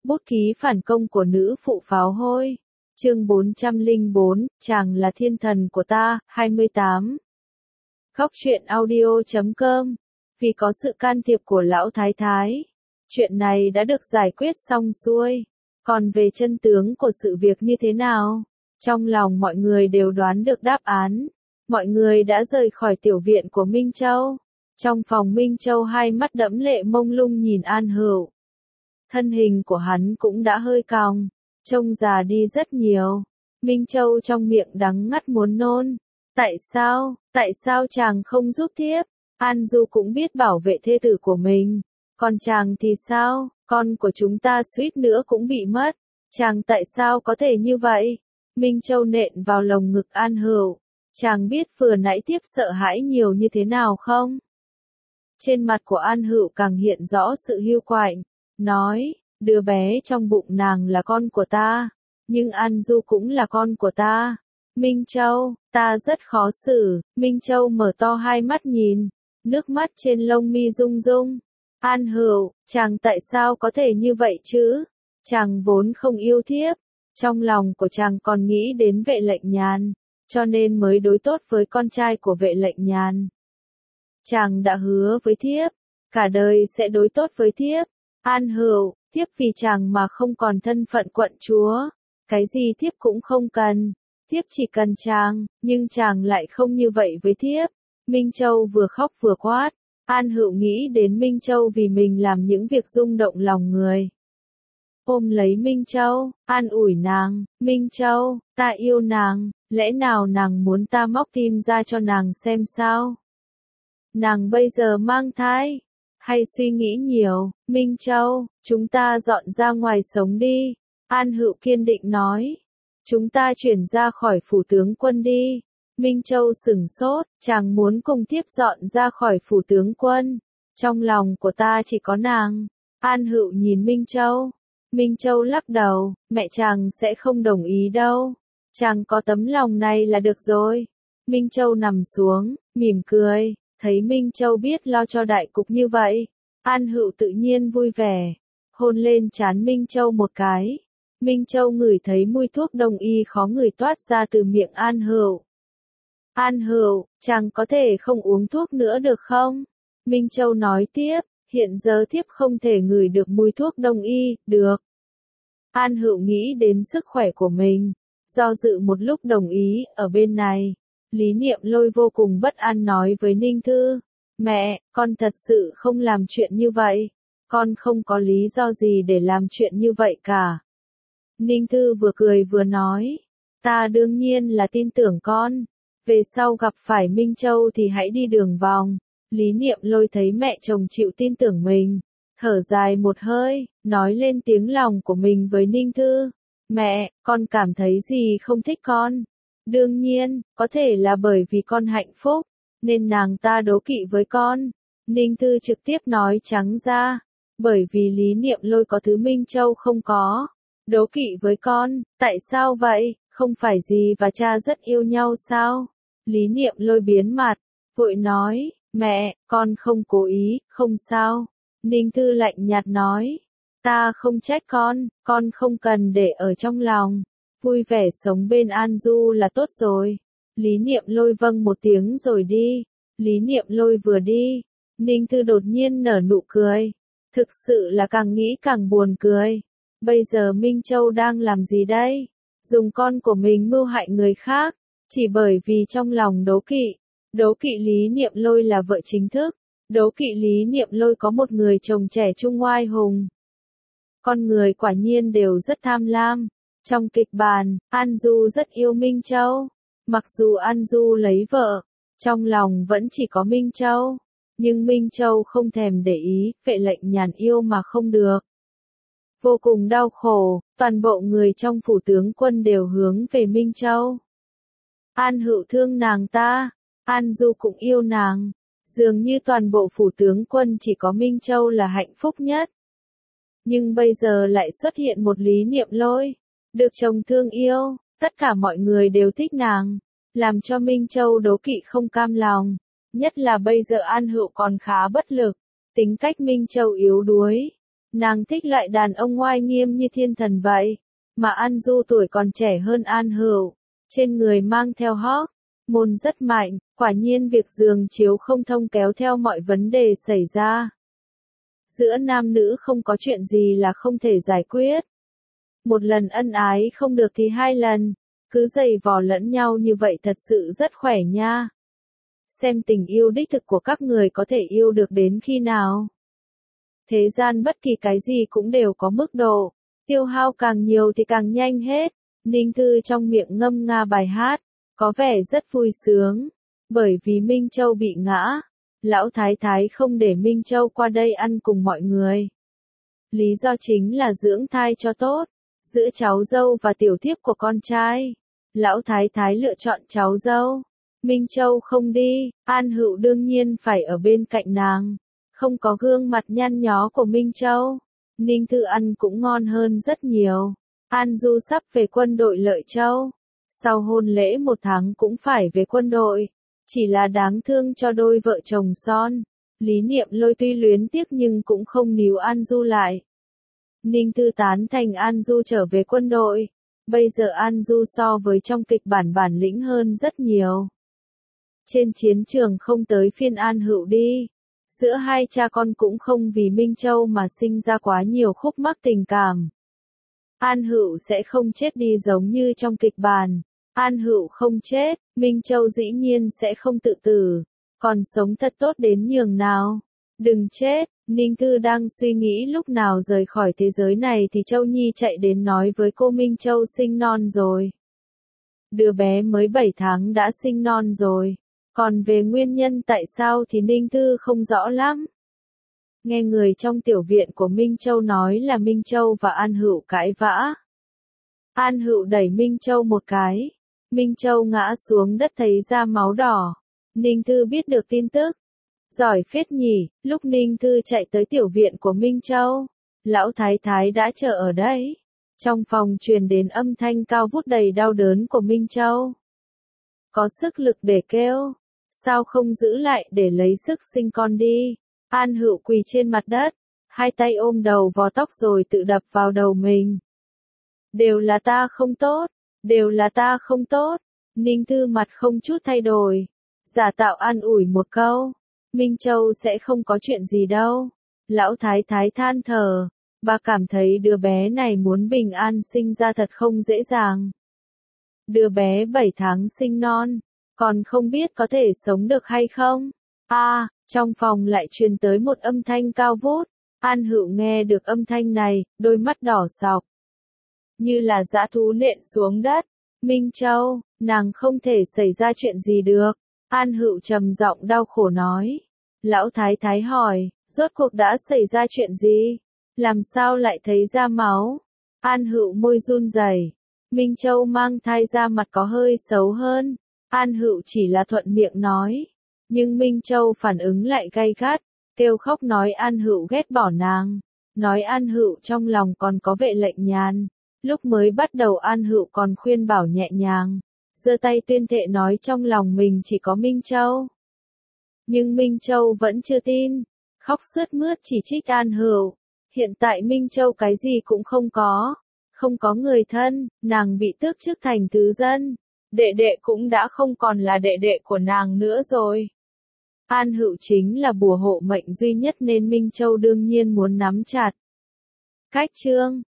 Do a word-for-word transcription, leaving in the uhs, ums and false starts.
Bút ký phản công của nữ phụ pháo hôi. Chương bốn trăm lẻ bốn, chàng là thiên thần của ta, hai mươi tám. Khóc chuyện audio chấm com. Vì có sự can thiệp của lão thái thái, chuyện này đã được giải quyết xong xuôi. Còn về chân tướng của sự việc như thế nào, trong lòng mọi người đều đoán được đáp án. Mọi người đã rời khỏi tiểu viện của Minh Châu. Trong phòng Minh Châu hai mắt đẫm lệ mông lung nhìn An Hữu. Thân hình của hắn cũng đã hơi còng, trông già đi rất nhiều. Minh Châu trong miệng đắng ngắt muốn nôn. Tại sao, tại sao chàng không giúp thiếp? An Du cũng biết bảo vệ thê tử của mình. Còn chàng thì sao, con của chúng ta suýt nữa cũng bị mất. Chàng tại sao có thể như vậy? Minh Châu nện vào lồng ngực An Hữu. Chàng biết vừa nãy thiếp sợ hãi nhiều như thế nào không? Trên mặt của An Hữu càng hiện rõ sự hiu quạnh. Nói, đứa bé trong bụng nàng là con của ta, nhưng An Du cũng là con của ta. Minh Châu, ta rất khó xử. Minh Châu mở to hai mắt nhìn, nước mắt trên lông mi rung rung. An Hữu, chàng tại sao có thể như vậy chứ? Chàng vốn không yêu thiếp, trong lòng của chàng còn nghĩ đến Vệ Lệnh Nhàn, cho nên mới đối tốt với con trai của Vệ Lệnh Nhàn. Chàng đã hứa với thiếp, cả đời sẽ đối tốt với thiếp. An Hữu, thiếp vì chàng mà không còn thân phận quận chúa, cái gì thiếp cũng không cần, thiếp chỉ cần chàng, nhưng chàng lại không như vậy với thiếp. Minh Châu vừa khóc vừa quát. An Hữu nghĩ đến Minh Châu vì mình làm những việc rung động lòng người. Ôm lấy Minh Châu, an ủi nàng, Minh Châu, ta yêu nàng, lẽ nào nàng muốn ta móc tim ra cho nàng xem sao? Nàng bây giờ mang thai, hay suy nghĩ nhiều? Minh Châu, chúng ta dọn ra ngoài sống đi. An Hữu kiên định nói. Chúng ta chuyển ra khỏi phủ tướng quân đi. Minh Châu sửng sốt, chàng muốn cùng thiếp dọn ra khỏi phủ tướng quân. Trong lòng của ta chỉ có nàng. An Hữu nhìn Minh Châu. Minh Châu lắc đầu, mẹ chàng sẽ không đồng ý đâu. Chàng có tấm lòng này là được rồi. Minh Châu nằm xuống, mỉm cười, thấy Minh Châu biết lo cho đại cục như vậy. An Hữu tự nhiên vui vẻ, hôn lên trán Minh Châu một cái. Minh Châu ngửi thấy mùi thuốc đông y khó ngửi toát ra từ miệng An Hữu. An Hữu, chàng có thể không uống thuốc nữa được không? Minh Châu nói tiếp, hiện giờ thiếp không thể ngửi được mùi thuốc đông y, được. An Hữu nghĩ đến sức khỏe của mình, do dự một lúc đồng ý. Ở bên này, Lý Niệm Lôi vô cùng bất an nói với Ninh Thư. Mẹ, con thật sự không làm chuyện như vậy. Con không có lý do gì để làm chuyện như vậy cả. Ninh Thư vừa cười vừa nói. Ta đương nhiên là tin tưởng con. Về sau gặp phải Minh Châu thì hãy đi đường vòng. Lý Niệm Lôi thấy mẹ chồng chịu tin tưởng mình, thở dài một hơi, nói lên tiếng lòng của mình với Ninh Thư. Mẹ, con cảm thấy gì không thích con? Đương nhiên, có thể là bởi vì con hạnh phúc, nên nàng ta đố kỵ với con. Ninh Thư trực tiếp nói trắng ra, bởi vì Lý Niệm Lôi có thứ Minh Châu không có. Đố kỵ với con, tại sao vậy? Không phải dì và cha rất yêu nhau sao? Lý Niệm Lôi biến mặt, vội nói, mẹ, con không cố ý, không sao. Ninh Thư lạnh nhạt nói, ta không trách con, con không cần để ở trong lòng. Vui vẻ sống bên An Du là tốt rồi. Lý Niệm Lôi vâng một tiếng rồi đi. Lý Niệm Lôi vừa đi, Ninh Thư đột nhiên nở nụ cười. Thực sự là càng nghĩ càng buồn cười. Bây giờ Minh Châu đang làm gì đây? Dùng con của mình mưu hại người khác, chỉ bởi vì trong lòng đố kỵ. Đố kỵ Lý Niệm Lôi là vợ chính thức. Đố kỵ Lý Niệm Lôi có một người chồng trẻ trung oai hùng. Con người quả nhiên đều rất tham lam. Trong kịch bản, An Du rất yêu Minh Châu. Mặc dù An Du lấy vợ, trong lòng vẫn chỉ có Minh Châu. Nhưng Minh Châu không thèm để ý, Vệ Lệnh Nhàn yêu mà không được. Vô cùng đau khổ, toàn bộ người trong phủ tướng quân đều hướng về Minh Châu. An Hữu thương nàng ta, An Du cũng yêu nàng. Dường như toàn bộ phủ tướng quân chỉ có Minh Châu là hạnh phúc nhất. Nhưng bây giờ lại xuất hiện một Lý Niệm Lôi, được chồng thương yêu, tất cả mọi người đều thích nàng, làm cho Minh Châu đố kỵ không cam lòng. Nhất là bây giờ An Hữu còn khá bất lực, tính cách Minh Châu yếu đuối, Nàng thích loại đàn ông oai nghiêm như thiên thần vậy. Mà An Du tuổi còn trẻ hơn An Hữu, trên người mang theo hóc môn rất mạnh, quả nhiên việc giường chiếu không thông kéo theo mọi vấn đề xảy ra. Giữa nam nữ không có chuyện gì là không thể giải quyết. Một lần ân ái không được thì hai lần, cứ giày vò lẫn nhau như vậy thật sự rất khỏe nha. Xem tình yêu đích thực của các người có thể yêu được đến khi nào. Thế gian bất kỳ cái gì cũng đều có mức độ, tiêu hao càng nhiều thì càng nhanh hết. Ninh Thư trong miệng ngâm nga bài hát, có vẻ rất vui sướng, bởi vì Minh Châu bị ngã. Lão Thái Thái không để Minh Châu qua đây ăn cùng mọi người. Lý do chính là dưỡng thai cho tốt, giữa cháu dâu và tiểu thiếp của con trai. Lão Thái Thái lựa chọn cháu dâu. Minh Châu không đi, An Hữu đương nhiên phải ở bên cạnh nàng. Không có gương mặt nhăn nhó của Minh Châu, Ninh Thư ăn cũng ngon hơn rất nhiều. An Du sắp về quân đội Lợi Châu. Sau hôn lễ một tháng cũng phải về quân đội. Chỉ là đáng thương cho đôi vợ chồng son. Lý Niệm Lôi tuy luyến tiếc nhưng cũng không níu An Du lại. Ninh Thư tán thành An Du trở về quân đội. Bây giờ An Du so với trong kịch bản bản lĩnh hơn rất nhiều. Trên chiến trường không tới phiên An Hữu đi. Giữa hai cha con cũng không vì Minh Châu mà sinh ra quá nhiều khúc mắc tình cảm. An Hữu sẽ không chết đi giống như trong kịch bản. An Hữu không chết, Minh Châu dĩ nhiên sẽ không tự tử. Còn sống thật tốt đến nhường nào. Đừng chết, Ninh Thư đang suy nghĩ lúc nào rời khỏi thế giới này thì Châu Nhi chạy đến nói với cô Minh Châu sinh non rồi. Đứa bé mới bảy tháng đã sinh non rồi. Còn về nguyên nhân tại sao thì Ninh Thư không rõ lắm. Nghe người trong tiểu viện của Minh Châu nói là Minh Châu và An Hữu cãi vã. An Hữu đẩy Minh Châu một cái. Minh Châu ngã xuống đất thấy ra máu đỏ. Ninh Thư biết được tin tức. Giỏi phết nhỉ, lúc Ninh Thư chạy tới tiểu viện của Minh Châu. Lão Thái Thái đã chờ ở đấy. Trong phòng truyền đến âm thanh cao vút đầy đau đớn của Minh Châu. Có sức lực để kêu. Sao không giữ lại để lấy sức sinh con đi? An Hữu quỳ trên mặt đất, hai tay ôm đầu vò tóc rồi tự đập vào đầu mình. Đều là ta không tốt, đều là ta không tốt. Ninh Thư mặt không chút thay đổi, giả tạo an ủi một câu. Minh Châu sẽ không có chuyện gì đâu. Lão Thái Thái than thở, bà cảm thấy đứa bé này muốn bình an sinh ra thật không dễ dàng. Đứa bé bảy tháng sinh non, còn không biết có thể sống được hay không. A, à, trong phòng lại truyền tới một âm thanh cao vút. An Hữu nghe được âm thanh này, đôi mắt đỏ sọc. Như là dã thú nện xuống đất. Minh Châu, nàng không thể xảy ra chuyện gì được. An Hữu trầm giọng đau khổ nói. Lão Thái Thái hỏi, rốt cuộc đã xảy ra chuyện gì? Làm sao lại thấy ra máu? An Hữu môi run rẩy. Minh Châu mang thai ra mặt có hơi xấu hơn. An Hữu chỉ là thuận miệng nói. Nhưng Minh Châu phản ứng lại gay gắt, kêu khóc nói An Hữu ghét bỏ nàng. Nói An Hữu trong lòng còn có vệ lệnh nhàn. Lúc mới bắt đầu An Hữu còn khuyên bảo nhẹ nhàng. Giơ tay tuyên thệ nói trong lòng mình chỉ có Minh Châu. Nhưng Minh Châu vẫn chưa tin. Khóc sướt mướt chỉ trích An Hữu. Hiện tại Minh Châu cái gì cũng không có. Không có người thân, nàng bị tước chức thành thứ dân. Đệ đệ cũng đã không còn là đệ đệ của nàng nữa rồi. An Hữu chính là bùa hộ mệnh duy nhất nên Minh Châu đương nhiên muốn nắm chặt. Cách chương